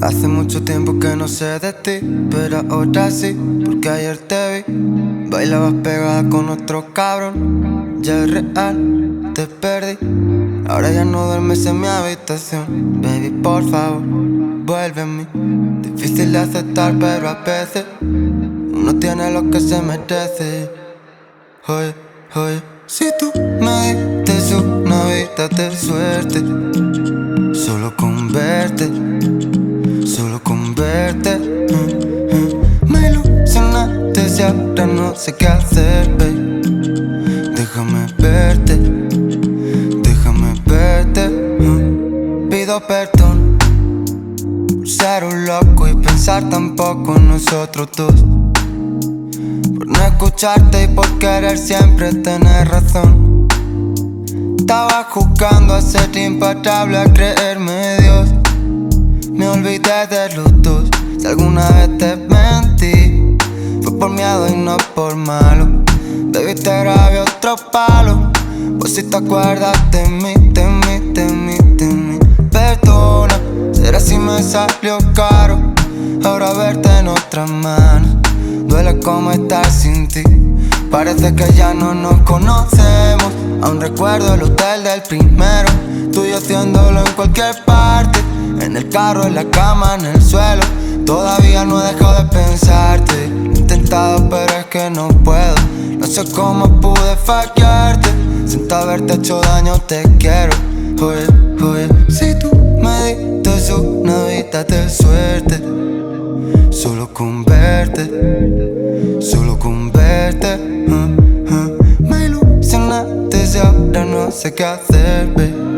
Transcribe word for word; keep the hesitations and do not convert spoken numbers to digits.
Hace mucho tiempo que no sé de ti, pero ahora sí, porque ayer te vi. Bailabas pegada con otro cabrón. Ya es real, te perdí. Ahora ya no duermes en mi habitación. Baby, por favor, vuelve a mí. Difícil de aceptar, pero a veces uno tiene lo que se merece. Oye, oye, si tú me diste una vida de suerte, solo con verte, solo con verte, mm, mm. Me ilusionaste y ahora no sé qué hacer, babe. Déjame verte, déjame verte, mm. Pido perdón por ser un loco y pensar tan poco en nosotros dos, por no escucharte y por querer siempre tener razón. Estaba jugando a ser imparable, a creerme Dios. Me olvidé de los dos. Si alguna vez te mentí, fue por miedo y no por malo. Baby, te grabé otro palo. Pues si te acuerdas de mí, de mí, de mí, de mí. Perdona, será si me salió caro ahora verte en otras manos. Duele como estar sin ti. Parece que ya no nos conocemos. Aún recuerdo el hotel del primero, tú y yo haciéndolo en cualquier parte. En el carro, en la cama, en el suelo. Todavía no he dejado de pensarte. Lo he intentado pero es que no puedo. No sé cómo pude fallarte. Sin haberte hecho daño te quiero. Oye, oye, si tú me diste una vida de suerte, solo con verte, solo con verte, uh, uh. Me ilusionaste y ahora no sé qué hacer, babe.